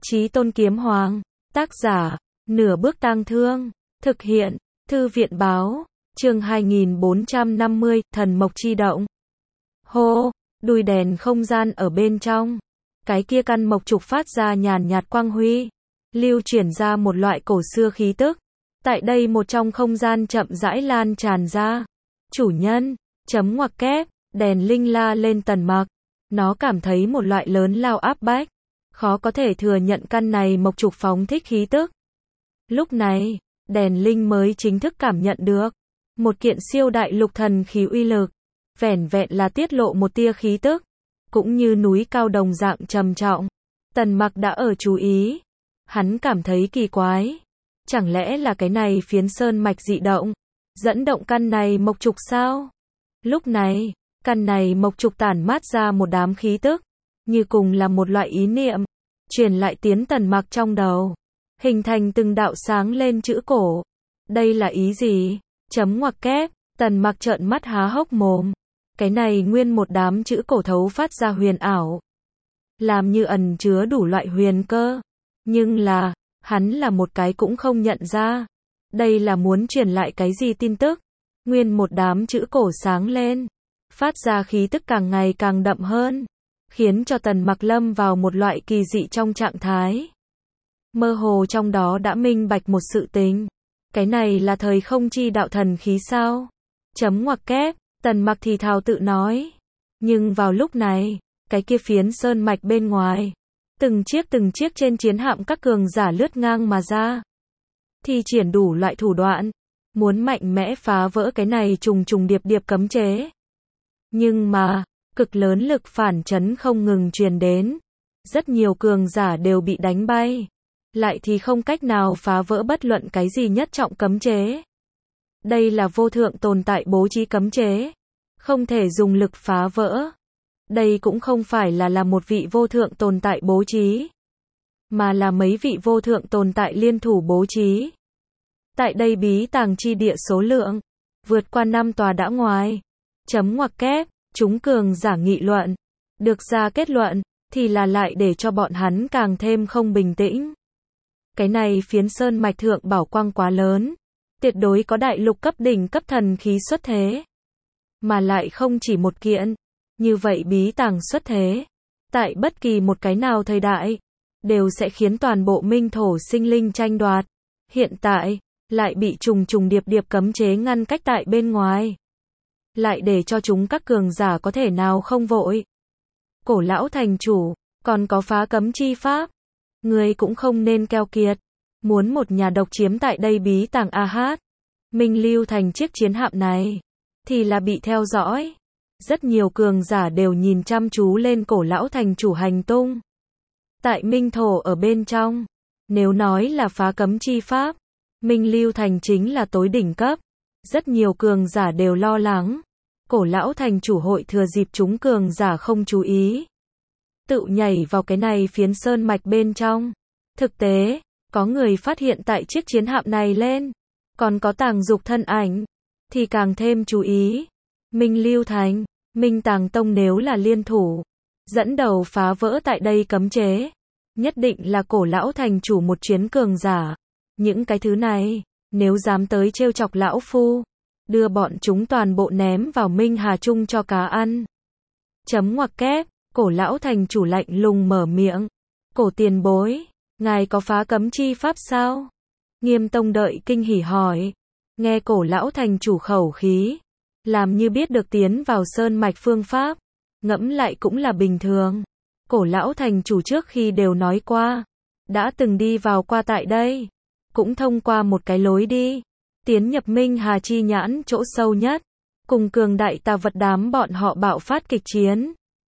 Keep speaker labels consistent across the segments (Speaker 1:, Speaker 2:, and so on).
Speaker 1: Chí Tôn Kiếm Hoàng, tác giả, Nửa Bước Tang Thương, thực hiện, Thư viện báo, chương 2450, Thần Mộc Chi Động. Hô, đùi đèn không gian ở bên trong. Cái kia căn mộc trục phát ra nhàn nhạt quang huy, lưu chuyển ra một loại cổ xưa khí tức. Tại đây một trong không gian chậm rãi lan tràn ra. Chủ nhân, chấm ngoặc kép, đèn linh la lên Tần Mặc. Nó cảm thấy một loại lớn lao áp bách. Khó có thể thừa nhận căn này mộc trục phóng thích khí tức. Lúc này, đèn linh mới chính thức cảm nhận được một kiện siêu đại lục thần khí uy lực. Vẻn vẹn là tiết lộ một tia khí tức, cũng như núi cao đồng dạng trầm trọng. Tần Mặc đã ở chú ý. Hắn cảm thấy kỳ quái. Chẳng lẽ là cái này phiến sơn mạch dị động, dẫn động căn này mộc trục sao? Lúc này, căn này mộc trục tản mát ra một đám khí tức, như cùng là một loại ý niệm, truyền lại tiến Tần Mặc trong đầu, hình thành từng đạo sáng lên chữ cổ. Đây là ý gì? Chấm ngoặc kép, Tần Mặc trợn mắt há hốc mồm. Cái này nguyên một đám chữ cổ thấu phát ra huyền ảo, làm như ẩn chứa đủ loại huyền cơ. Nhưng là, hắn là một cái cũng không nhận ra. Đây là muốn truyền lại cái gì tin tức? Nguyên một đám chữ cổ sáng lên, phát ra khí tức càng ngày càng đậm hơn, khiến cho Tần Mặc lâm vào một loại kỳ dị trong trạng thái. Mơ hồ trong đó đã minh bạch một sự tình. Cái này là thời không chi đạo thần khí sao? Chấm ngoặc kép, Tần Mặc thì thào tự nói. Nhưng vào lúc này, cái kia phiến sơn mạch bên ngoài, từng chiếc trên chiến hạm các cường giả lướt ngang mà ra, thi triển đủ loại thủ đoạn, muốn mạnh mẽ phá vỡ cái này trùng trùng điệp điệp cấm chế. Nhưng mà, cực lớn lực phản chấn không ngừng truyền đến. Rất nhiều cường giả đều bị đánh bay, lại thì không cách nào phá vỡ bất luận cái gì nhất trọng cấm chế. Đây là vô thượng tồn tại bố trí cấm chế, không thể dùng lực phá vỡ. Đây cũng không phải là một vị vô thượng tồn tại bố trí, mà là mấy vị vô thượng tồn tại liên thủ bố trí. Tại đây bí tàng chi địa số lượng vượt qua 5 tòa đã ngoài. Chấm ngoặc kép, chúng cường giả nghị luận, được ra kết luận thì là lại để cho bọn hắn càng thêm không bình tĩnh. Cái này phiến sơn mạch thượng bảo quang quá lớn, tuyệt đối có đại lục cấp đỉnh cấp thần khí xuất thế, mà lại không chỉ một kiện. Như vậy bí tàng xuất thế, tại bất kỳ một cái nào thời đại, đều sẽ khiến toàn bộ minh thổ sinh linh tranh đoạt. Hiện tại, lại bị trùng trùng điệp điệp cấm chế ngăn cách tại bên ngoài. Lại để cho chúng các cường giả có thể nào không vội. Cổ lão thành chủ, còn có phá cấm chi pháp. Người cũng không nên keo kiệt. Muốn một nhà độc chiếm tại đây bí tàng A-hát. Minh lưu thành chiếc chiến hạm này, thì là bị theo dõi. Rất nhiều cường giả đều nhìn chăm chú lên cổ lão thành chủ hành tung. Tại minh thổ ở bên trong, nếu nói là phá cấm chi pháp, Minh lưu thành chính là tối đỉnh cấp. Rất nhiều cường giả đều lo lắng. Cổ lão thành chủ hội thừa dịp chúng cường giả không chú ý, tự nhảy vào cái này phiến sơn mạch bên trong. Thực tế, có người phát hiện tại chiếc chiến hạm này lên, còn có tàng dục thân ảnh, thì càng thêm chú ý. Minh lưu thành, Minh Tàng Tông nếu là liên thủ, dẫn đầu phá vỡ tại đây cấm chế, nhất định là cổ lão thành chủ một chuyến cường giả. Những cái thứ này, nếu dám tới trêu chọc lão phu, đưa bọn chúng toàn bộ ném vào Minh Hà Trung cho cá ăn. Chấm ngoặc kép, cổ lão thành chủ lạnh lùng mở miệng. Cổ tiền bối, ngài có phá cấm chi pháp sao? Nghiêm Tông đợi kinh hỉ hỏi. Nghe cổ lão thành chủ khẩu khí, làm như biết được tiến vào sơn mạch phương pháp, ngẫm lại cũng là bình thường. Cổ lão thành chủ trước khi đều nói qua, đã từng đi vào qua tại đây, cũng thông qua một cái lối đi, tiến nhập Minh Hà chi nhãn chỗ sâu nhất, cùng cường đại tà vật đám bọn họ bạo phát kịch chiến.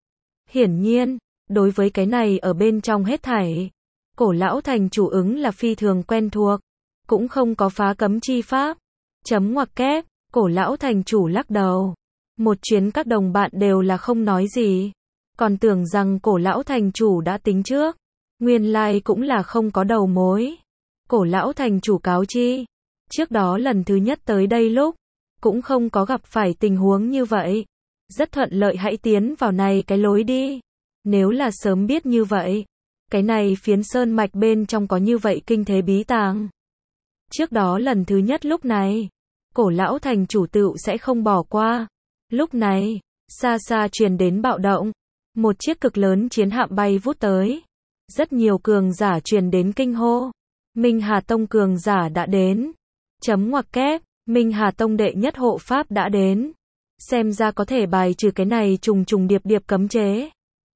Speaker 1: Hiển nhiên, đối với cái này ở bên trong hết thảy, cổ lão thành chủ ứng là phi thường quen thuộc, cũng không có phá cấm chi pháp. Chấm ngoặc kép, cổ lão thành chủ lắc đầu. Một chuyến các đồng bạn đều là không nói gì, còn tưởng rằng cổ lão thành chủ đã tính trước, nguyên lai cũng là không có đầu mối. Cổ lão thành chủ cáo chi, trước đó lần thứ nhất tới đây lúc, cũng không có gặp phải tình huống như vậy, rất thuận lợi hãy tiến vào này cái lối đi. Nếu là sớm biết như vậy, cái này phiến sơn mạch bên trong có như vậy kinh thế bí tàng. Trước đó lần thứ nhất lúc này, cổ lão thành chủ tựu sẽ không bỏ qua. Lúc này, xa xa truyền đến bạo động, một chiếc cực lớn chiến hạm bay vút tới. Rất nhiều cường giả truyền đến kinh hô. Minh Hà Tông cường giả đã đến. Chấm ngoặc kép, Minh Hà Tông đệ nhất hộ pháp đã đến. Xem ra có thể bài trừ cái này trùng trùng điệp điệp cấm chế.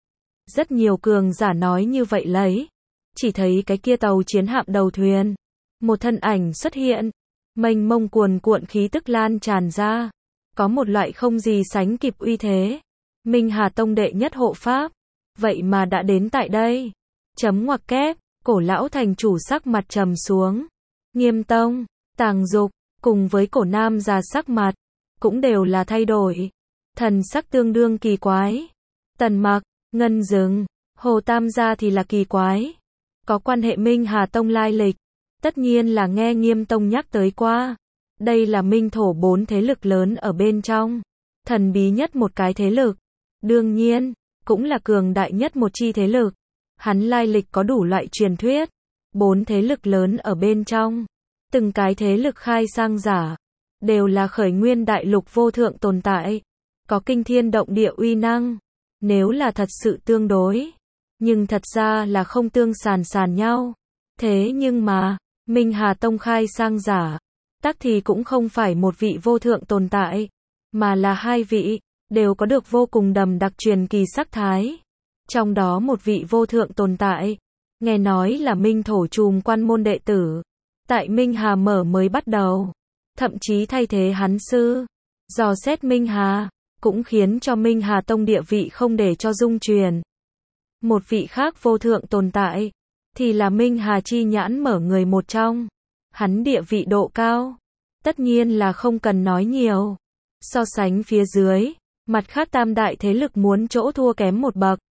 Speaker 1: Rất nhiều cường giả nói như vậy lấy. Chỉ thấy cái kia tàu chiến hạm đầu thuyền. Một thân ảnh xuất hiện. Mênh mông cuồn cuộn khí tức lan tràn ra. Có một loại không gì sánh kịp uy thế. Minh Hà Tông đệ nhất hộ pháp. Vậy mà đã đến tại đây. Chấm ngoặc kép, cổ lão thành chủ sắc mặt trầm xuống. Nghiêm Tông, Tàng Dục, cùng với cổ nam già sắc mặt, cũng đều là thay đổi. Thần sắc tương đương kỳ quái. Tần Mặc, Ngân Dừng, Hồ Tam gia thì là kỳ quái. Có quan hệ Minh Hà Tông lai lịch. Tất nhiên là nghe Nghiêm Tông nhắc tới qua. Đây là Minh Thổ 4 thế lực lớn ở bên trong. Thần bí nhất một cái thế lực. Đương nhiên, cũng là cường đại nhất một chi thế lực. Hắn lai lịch có đủ loại truyền thuyết. 4 thế lực lớn ở bên trong. Từng cái thế lực khai sang giả. Đều là khởi nguyên đại lục vô thượng tồn tại. Có kinh thiên động địa uy năng. Nếu là thật sự tương đối. Nhưng thật ra là không tương sàn nhau. Thế nhưng mà, Minh Hà Tông khai sang giả. Tắc thì cũng không phải một vị vô thượng tồn tại. Mà là hai vị. Đều có được vô cùng đậm đặc truyền kỳ sắc thái. Trong đó một vị vô thượng tồn tại. Nghe nói là Minh Thổ Trùm quan môn đệ tử. Tại Minh Hà mở mới bắt đầu. Thậm chí thay thế hắn sư. Dò xét Minh Hà. Cũng khiến cho Minh Hà Tông địa vị không để cho dung truyền. Một vị khác vô thượng tồn tại. Thì là Minh Hà chi nhãn mở người một trong. Hắn địa vị độ cao. Tất nhiên là không cần nói nhiều. So sánh phía dưới. Mặt khác tam đại thế lực muốn chỗ thua kém một bậc.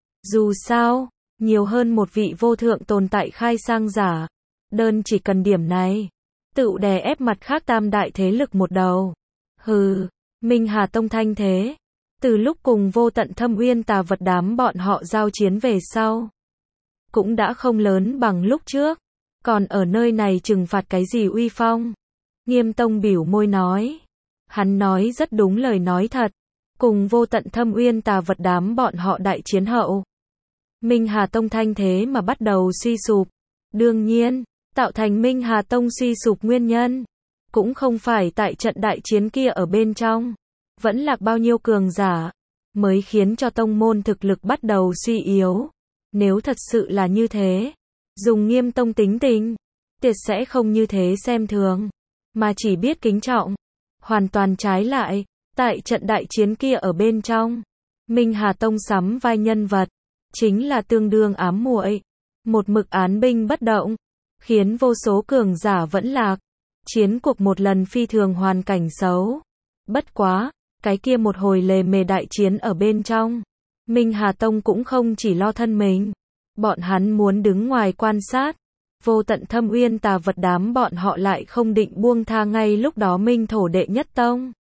Speaker 1: Dù sao, nhiều hơn một vị vô thượng tồn tại khai sang giả. Đơn chỉ cần điểm này. Tự đè ép mặt khác tam đại thế lực một đầu. Hừ, Minh Hà Tông thanh thế. Từ lúc cùng Vô Tận Thâm Uyên Tà Vật đám bọn họ giao chiến về sau. Cũng đã không lớn bằng lúc trước. Còn ở nơi này trừng phạt cái gì uy phong. Nghiêm Tông biểu môi nói. Hắn nói rất đúng lời nói thật. Cùng Vô Tận Thâm Uyên Tà Vật đám bọn họ đại chiến hậu. Minh Hà Tông thanh thế mà bắt đầu suy sụp. Đương nhiên, tạo thành Minh Hà Tông suy sụp nguyên nhân. Cũng không phải tại trận đại chiến kia ở bên trong. Vẫn lạc bao nhiêu cường giả. Mới khiến cho tông môn thực lực bắt đầu suy yếu. Nếu thật sự là như thế. Dùng Nghiêm Tông tính tình. Tuyệt sẽ không như thế xem thường. Mà chỉ biết kính trọng. Hoàn toàn trái lại. Tại trận đại chiến kia ở bên trong. Minh Hà Tông sắm vai nhân vật. Chính là tương đương ám muội. Một mực án binh bất động. Khiến vô số cường giả vẫn lạc. Chiến cuộc một lần phi thường hoàn cảnh xấu. Bất quá, cái kia một hồi lề mề đại chiến ở bên trong. Minh Hà Tông cũng không chỉ lo thân mình. Bọn hắn muốn đứng ngoài quan sát. Vô Tận Thâm Uyên Tà Vật đám bọn họ lại không định buông tha ngay lúc đó Minh Thổ đệ nhất tông.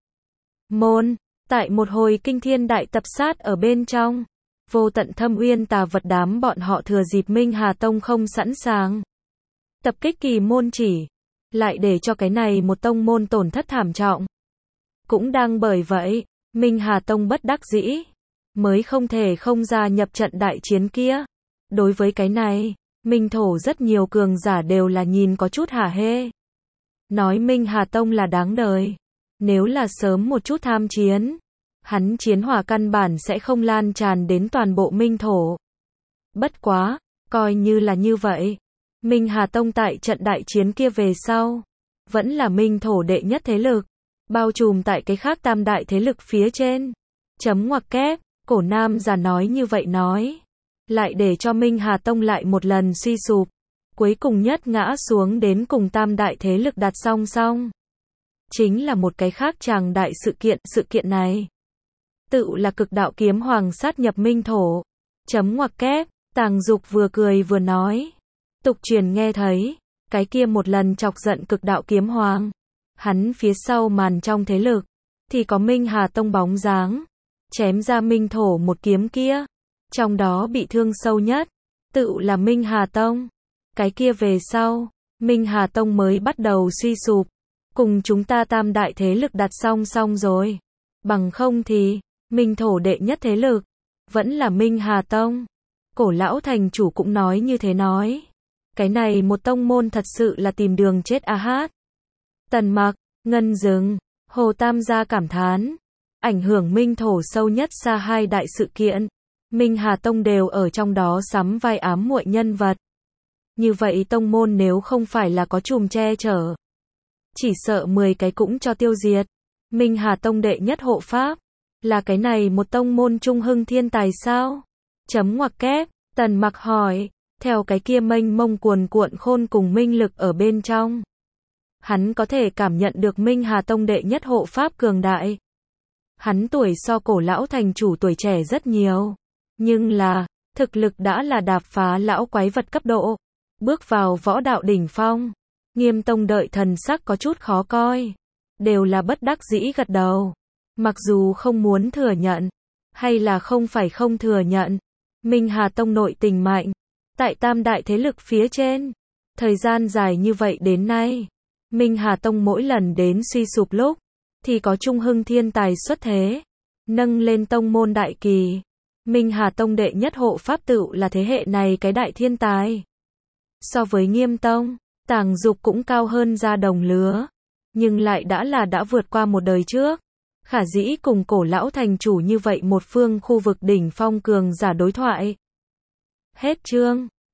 Speaker 1: Môn, tại một hồi kinh thiên đại tập sát ở bên trong. Vô Tận Thâm Uyên Tà Vật đám bọn họ thừa dịp Minh Hà Tông không sẵn sàng. Tập kích kỳ môn chỉ. Lại để cho cái này một tông môn tổn thất thảm trọng. Cũng đang bởi vậy, Minh Hà Tông bất đắc dĩ. Mới không thể không gia nhập trận đại chiến kia. Đối với cái này, Minh Thổ rất nhiều cường giả đều là nhìn có chút hả hê. Nói Minh Hà Tông là đáng đời. Nếu là sớm một chút tham chiến. Hắn chiến hỏa căn bản sẽ không lan tràn đến toàn bộ Minh Thổ. Bất quá, coi như là như vậy. Minh Hà Tông tại trận đại chiến kia về sau. Vẫn là Minh Thổ đệ nhất thế lực. Bao trùm tại cái khác tam đại thế lực phía trên. Chấm ngoặc kép, cổ nam già nói như vậy nói. Lại để cho Minh Hà Tông lại một lần suy sụp. Cuối cùng nhất ngã xuống đến cùng tam đại thế lực đặt song song. Chính là một cái khác tràng đại sự kiện này. Tự là cực đạo kiếm hoàng sát nhập Minh Thổ. Chấm ngoặc kép, Tàng Dục vừa cười vừa nói. Tục truyền nghe thấy, cái kia một lần chọc giận cực đạo kiếm hoàng. Hắn phía sau màn trong thế lực, thì có Minh Hà Tông bóng dáng. Chém ra Minh Thổ một kiếm kia. Trong đó bị thương sâu nhất, tự là Minh Hà Tông. Cái kia về sau, Minh Hà Tông mới bắt đầu suy sụp. Cùng chúng ta tam đại thế lực đặt song song rồi. Bằng không thì, Minh thổ đệ nhất thế lực, vẫn là Minh Hà Tông. Cổ lão thành chủ cũng nói như thế nói. Cái này một tông môn thật sự là tìm đường chết a hát. Tần Mặc, Ngân Dừng, Hồ Tam gia cảm thán. Ảnh hưởng Minh thổ sâu nhất xa hai đại sự kiện. Minh Hà Tông đều ở trong đó sắm vai ám muội nhân vật. Như vậy tông môn nếu không phải là có chùm che chở, chỉ sợ 10 cái cũng cho tiêu diệt. Minh Hà Tông đệ nhất hộ pháp, là cái này một tông môn trung hưng thiên tài sao? Chấm ngoặc kép, Tần Mặc hỏi, theo cái kia mênh mông cuồn cuộn khôn cùng minh lực ở bên trong. Hắn có thể cảm nhận được Minh Hà Tông đệ nhất hộ pháp cường đại. Hắn tuổi so cổ lão thành chủ tuổi trẻ rất nhiều. Nhưng là, thực lực đã là đạp phá lão quái vật cấp độ. Bước vào võ đạo đỉnh phong. Nghiêm Tông đợi thần sắc có chút khó coi. Đều là bất đắc dĩ gật đầu. Mặc dù không muốn thừa nhận, hay là không phải không thừa nhận. Minh Hà Tông nội tình mạnh. Tại tam đại thế lực phía trên. Thời gian dài như vậy đến nay. Minh Hà Tông mỗi lần đến suy sụp lúc, thì có trung hưng thiên tài xuất thế. Nâng lên tông môn đại kỳ. Minh Hà Tông đệ nhất hộ pháp tự là thế hệ này cái đại thiên tài. So với Nghiêm Tông, Tàng Dục cũng cao hơn ra đồng lứa. Nhưng lại đã vượt qua một đời trước. Khả dĩ cùng cổ lão thành chủ như vậy một phương khu vực đỉnh phong cường giả đối thoại. Hết chương.